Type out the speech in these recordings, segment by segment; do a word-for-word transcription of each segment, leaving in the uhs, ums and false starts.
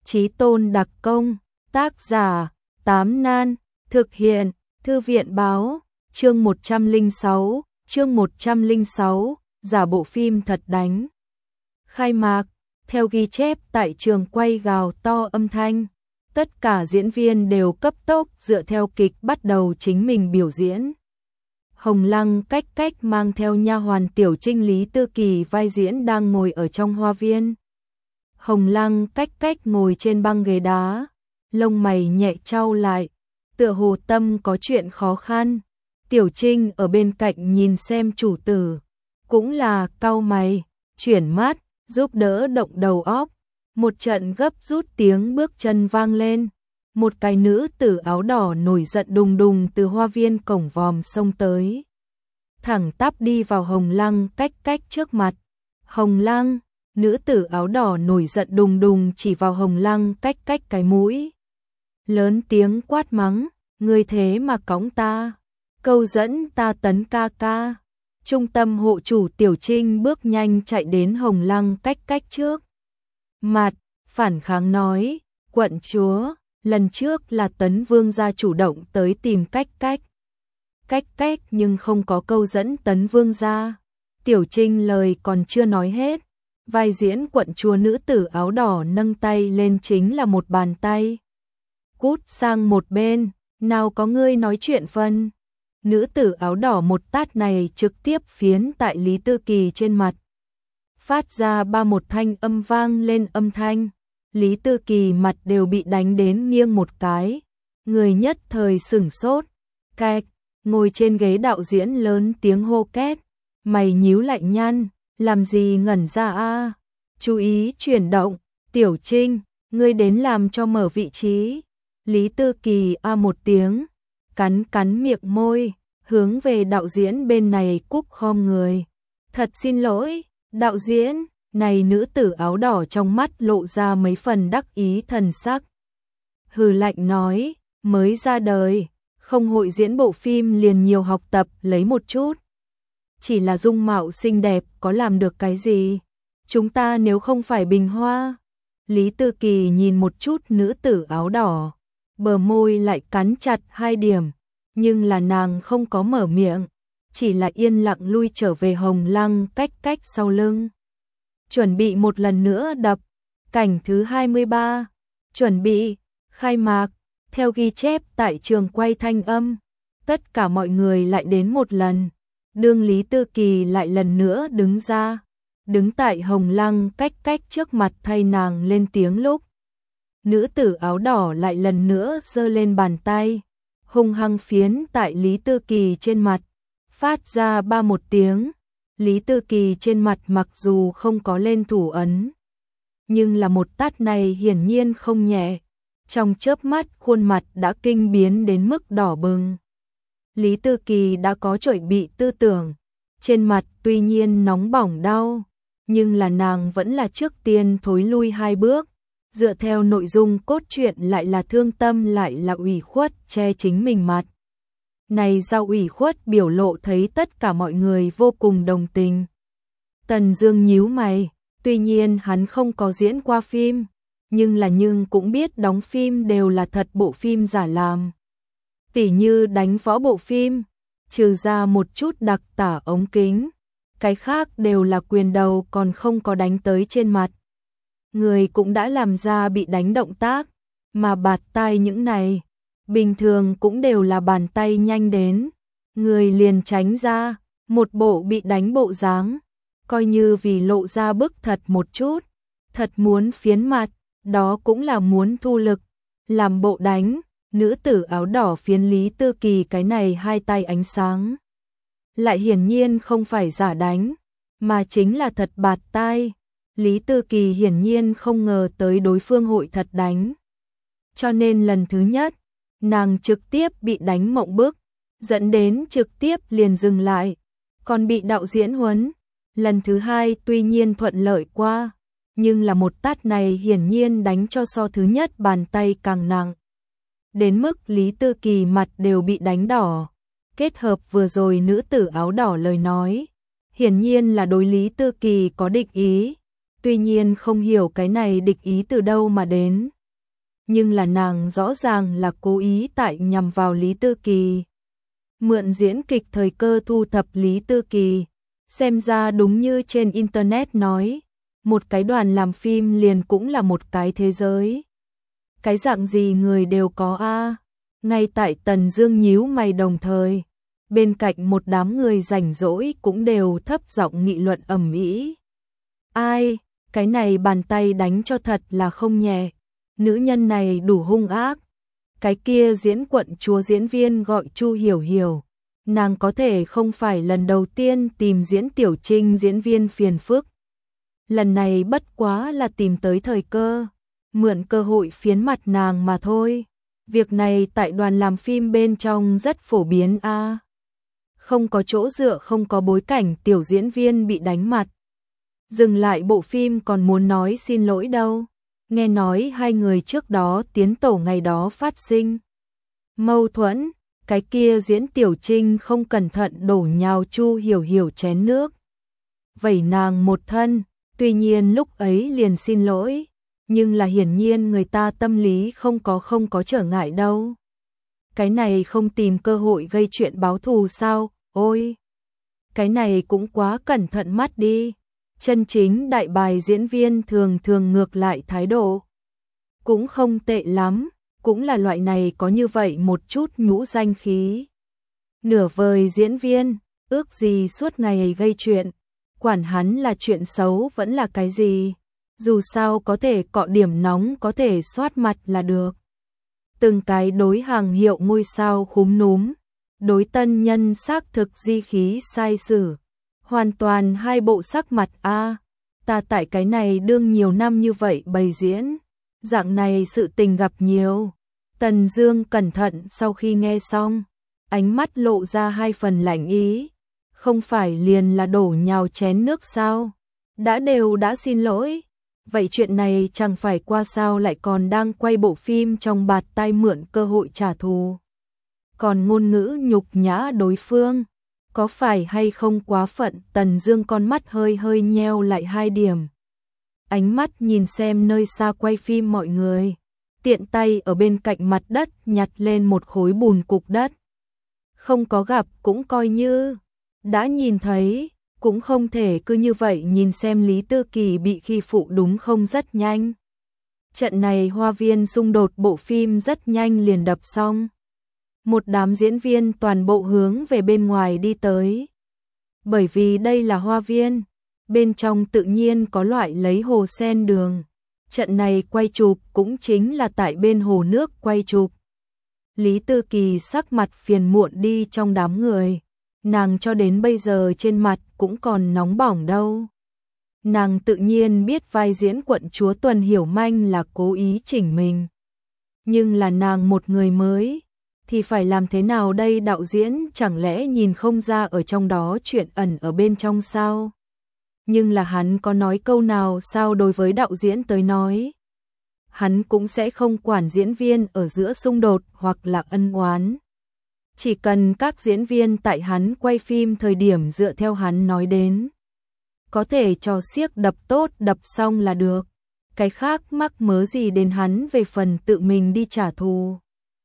Chí tôn đặc công, tác giả, Tám Nan, thực hiện, Thư viện báo, chương một trăm lẻ sáu, chương một trăm lẻ sáu, giả bộ phim thật đánh. Khai mạc, theo ghi chép tại trường quay gào to âm thanh, tất cả diễn viên đều cấp tốc dựa theo kịch bắt đầu chính mình biểu diễn. Hồng Lăng cách cách mang theo nha hoàn Tiểu Trinh Lý Tư Kỳ vai diễn đang ngồi ở trong hoa viên. Hồng Lăng cách cách ngồi trên băng ghế đá, lông mày nhẹ chau lại, tựa hồ tâm có chuyện khó khăn. Tiểu Trinh ở bên cạnh nhìn xem chủ tử, cũng là cau mày, chuyển mắt, giúp đỡ động đầu óc. Một trận gấp rút tiếng bước chân vang lên, một cái nữ tử áo đỏ nổi giận đùng đùng từ hoa viên cổng vòm xông tới, thẳng tắp đi vào Hồng Lăng cách cách trước mặt. Hồng Lăng, nữ tử áo đỏ nổi giận đùng đùng chỉ vào Hồng Lăng cách cách cái mũi, lớn tiếng quát mắng, ngươi thế mà cõng ta, câu dẫn ta Tấn ca ca. Trung tâm hộ chủ Tiểu Trinh bước nhanh chạy đến Hồng Lăng cách cách trước mặt, phản kháng nói, quận chúa, lần trước là Tấn Vương gia chủ động tới tìm cách cách. Cách cách nhưng không có câu dẫn Tấn Vương gia. Tiểu Trinh lời còn chưa nói hết, vai diễn quận chúa nữ tử áo đỏ nâng tay lên chính là một bàn tay. Cút sang một bên, nào có ngươi nói chuyện phân. Nữ tử áo đỏ một tát này trực tiếp phiến tại Lý Tư Kỳ trên mặt, phát ra ba một thanh âm vang lên âm thanh. Lý Tư Kỳ mặt đều bị đánh đến nghiêng một cái, người nhất thời sửng sốt. Cạch, ngồi trên ghế đạo diễn lớn tiếng hô két, mày nhíu lại nhăn, làm gì ngẩn ra a? Chú ý chuyển động, Tiểu Trinh, ngươi đến làm cho mở vị trí. Lý Tư Kỳ a một tiếng, cắn cắn miệng môi, hướng về đạo diễn bên này cúc khom người. Thật xin lỗi, đạo diễn. Này nữ tử áo đỏ trong mắt lộ ra mấy phần đắc ý thần sắc. Hừ lạnh nói, mới ra đời, không hội diễn bộ phim liền nhiều học tập lấy một chút. Chỉ là dung mạo xinh đẹp có làm được cái gì? Chúng ta nếu không phải bình hoa. Lý Tư Kỳ nhìn một chút nữ tử áo đỏ, bờ môi lại cắn chặt hai điểm, nhưng là nàng không có mở miệng, chỉ là yên lặng lui trở về Hồng Lăng cách cách sau lưng. Chuẩn bị một lần nữa đập. Cảnh thứ hai mươi ba, chuẩn bị, khai mạc, theo ghi chép tại trường quay thanh âm, tất cả mọi người lại đến một lần. Đương Lý Tư Kỳ lại lần nữa đứng ra, đứng tại Hồng Lăng cách cách trước mặt thay nàng lên tiếng lúc, nữ tử áo đỏ lại lần nữa giơ lên bàn tay, hung hăng phiến tại Lý Tư Kỳ trên mặt, phát ra ba một tiếng. Lý Tư Kỳ trên mặt mặc dù không có lên thủ ấn, nhưng là một tát này hiển nhiên không nhẹ, trong chớp mắt khuôn mặt đã kinh biến đến mức đỏ bừng. Lý Tư Kỳ đã có chuẩn bị tư tưởng, trên mặt tuy nhiên nóng bỏng đau, nhưng là nàng vẫn là trước tiên thối lui hai bước, dựa theo nội dung cốt truyện lại là thương tâm lại là ủy khuất che chính mình mặt. Này giao ủy khuất biểu lộ thấy tất cả mọi người vô cùng đồng tình. Tần Dương nhíu mày, tuy nhiên hắn không có diễn qua phim, nhưng là nhưng cũng biết đóng phim đều là thật bộ phim giả làm. Tỉ như đánh võ bộ phim, trừ ra một chút đặc tả ống kính, cái khác đều là quyền đầu còn không có đánh tới trên mặt. Người cũng đã làm ra bị đánh động tác, mà bạt tai những này bình thường cũng đều là bàn tay nhanh đến, người liền tránh ra, một bộ bị đánh bộ dáng, coi như vì lộ ra bức thật một chút, thật muốn phiến mặt, đó cũng là muốn thu lực, làm bộ đánh. Nữ tử áo đỏ phiến Lý Tư Kỳ cái này hai tay ánh sáng, lại hiển nhiên không phải giả đánh, mà chính là thật bạt tai. Lý Tư Kỳ hiển nhiên không ngờ tới đối phương hội thật đánh, cho nên lần thứ nhất nàng trực tiếp bị đánh mộng bức, dẫn đến trực tiếp liền dừng lại, còn bị đạo diễn huấn. Lần thứ hai tuy nhiên thuận lợi qua, nhưng là một tát này hiển nhiên đánh cho so thứ nhất bàn tay càng nặng, đến mức Lý Tư Kỳ mặt đều bị đánh đỏ. Kết hợp vừa rồi nữ tử áo đỏ lời nói, hiển nhiên là đối Lý Tư Kỳ có địch ý, tuy nhiên không hiểu cái này địch ý từ đâu mà đến. nhưng là nàng rõ ràng là cố ý tại nhằm vào Lý Tư Kỳ. Mượn diễn kịch thời cơ thu thập Lý Tư Kỳ, xem ra đúng như trên internet nói, một cái đoàn làm phim liền cũng là một cái thế giới. Cái dạng gì người đều có a. Ngay tại Tần Dương nhíu mày đồng thời, bên cạnh một đám người rảnh rỗi cũng đều thấp giọng nghị luận ầm ĩ. Ai, cái này bàn tay đánh cho thật là không nhẹ, nữ nhân này đủ hung ác. Cái kia diễn quận chúa diễn viên gọi Chu Hiểu Hiểu, nàng có thể không phải lần đầu tiên tìm diễn Tiểu Trinh diễn viên phiền phức. Lần này bất quá là tìm tới thời cơ, mượn cơ hội phiến mặt nàng mà thôi. Việc này tại đoàn làm phim bên trong rất phổ biến a. À. Không có chỗ dựa, không có bối cảnh, tiểu diễn viên bị đánh mặt. Dừng lại bộ phim còn muốn nói xin lỗi đâu. Nghe nói hai người trước đó tiến tổ ngày đó phát sinh mâu thuẫn, cái kia diễn Tiểu Trinh không cẩn thận đổ nhào Chu Hiểu Hiểu chén nước, vẩy nàng một thân, tuy nhiên lúc ấy liền xin lỗi, nhưng là hiển nhiên người ta tâm lý không có không có trở ngại đâu. Cái này không tìm cơ hội gây chuyện báo thù sao? Ôi, cái này cũng quá cẩn thận mắt đi. Chân chính đại bài diễn viên thường thường ngược lại thái độ cũng không tệ lắm, cũng là loại này có như vậy một chút nhũ danh khí. Nửa vời diễn viên, ước gì suốt ngày gây chuyện, quản hắn là chuyện xấu vẫn là cái gì, dù sao có thể cọ điểm nóng, có thể soát mặt là được. Từng cái đối hàng hiệu ngôi sao khúm núm, đối tân nhân xác thực di khí sai sử, hoàn toàn hai bộ sắc mặt a. À, ta tại cái này đương nhiều năm như vậy bày diễn, dạng này sự tình gặp nhiều. Tần Dương cẩn thận sau khi nghe xong, ánh mắt lộ ra hai phần lạnh ý, không phải liền là đổ nhào chén nước sao? Đã đều đã xin lỗi, vậy chuyện này chẳng phải qua sao lại còn đang quay bộ phim trong bạt tai mượn cơ hội trả thù. Còn ngôn ngữ nhục nhã đối phương, có phải hay không quá phận? Tần Dương con mắt hơi hơi nheo lại hai điểm. Ánh mắt nhìn xem nơi xa quay phim mọi người, tiện tay ở bên cạnh mặt đất nhặt lên một khối bùn cục đất. Không có gặp cũng coi như đã nhìn thấy, cũng không thể cứ như vậy nhìn xem Lý Tư Kỳ bị khi phụ đúng không? Rất nhanh. Trận này hoa viên xung đột bộ phim rất nhanh liền đập xong. Một đám diễn viên toàn bộ hướng về bên ngoài đi tới. Bởi vì đây là hoa viên, bên trong tự nhiên có loại lấy hồ sen đường. Trận này quay chụp cũng chính là tại bên hồ nước quay chụp. Lý Tư Kỳ sắc mặt phiền muộn đi trong đám người. Nàng cho đến bây giờ trên mặt cũng còn nóng bỏng đâu. Nàng tự nhiên biết vai diễn quận chúa Tuần Hiểu Manh là cố ý chỉnh mình. Nhưng là nàng một người mới, thì phải làm thế nào đây? Đạo diễn chẳng lẽ nhìn không ra ở trong đó chuyện ẩn ở bên trong sao? Nhưng là hắn có nói câu nào sao? Đối với đạo diễn tới nói, hắn cũng sẽ không quản diễn viên ở giữa xung đột hoặc là ân oán. Chỉ cần các diễn viên tại hắn quay phim thời điểm dựa theo hắn nói đến, có thể cho xiếc đập tốt đập xong là được. Cái khác mắc mớ gì đến hắn về phần tự mình đi trả thù.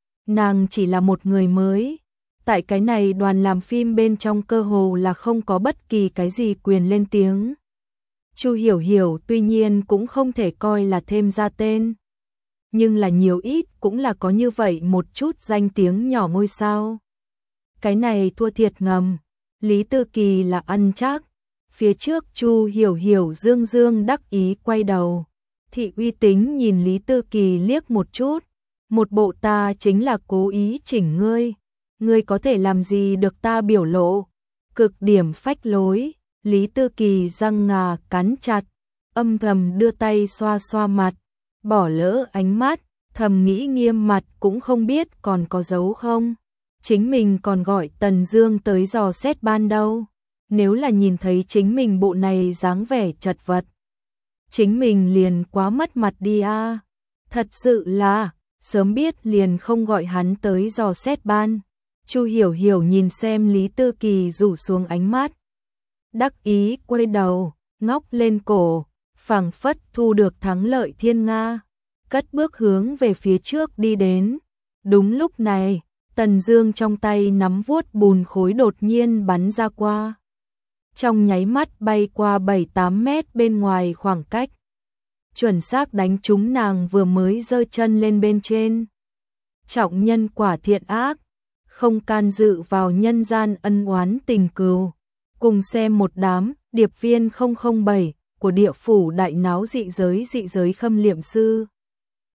Nàng chỉ là một người mới, tại cái này đoàn làm phim bên trong cơ hồ là không có bất kỳ cái gì quyền lên tiếng. Chu Hiểu Hiểu tuy nhiên cũng không thể coi là thêm ra tên, nhưng là nhiều ít cũng là có như vậy một chút danh tiếng nhỏ ngôi sao. Cái này thua thiệt ngầm, Lý Tư Kỳ là ăn chắc. Phía trước Chu Hiểu Hiểu dương dương đắc ý quay đầu, Thị Uy Tính nhìn Lý Tư Kỳ liếc một chút, một bộ ta chính là cố ý chỉnh ngươi, ngươi có thể làm gì được ta biểu lộ, cực điểm phách lối. Lý Tư Kỳ răng ngà cắn chặt, âm thầm đưa tay xoa xoa mặt, bỏ lỡ ánh mắt, thầm nghĩ nghiêm mặt cũng không biết còn có giấu không. Chính mình còn gọi Tần Dương tới dò xét ban đâu. Nếu là nhìn thấy chính mình bộ này dáng vẻ chật vật, chính mình liền quá mất mặt đi a. À. Thật sự là, sớm biết liền không gọi hắn tới dò xét ban. Chu Hiểu Hiểu nhìn xem Lý Tư Kỳ rủ xuống ánh mắt, đắc ý quay đầu, ngóc lên cổ, phảng phất thu được thắng lợi thiên nga. cất bước hướng về phía trước đi đến. Đúng lúc này, Tần Dương trong tay nắm vuốt bùn khối đột nhiên bắn ra qua. Trong nháy mắt bay qua bảy tám mét bên ngoài khoảng cách. Chuẩn xác đánh trúng nàng vừa mới giơ chân lên bên trên. Trọng nhân quả thiện ác, không can dự vào nhân gian ân oán tình cừu. Cùng xem một đám điệp viên không không bảy của địa phủ đại náo dị giới dị giới khâm liệm sư.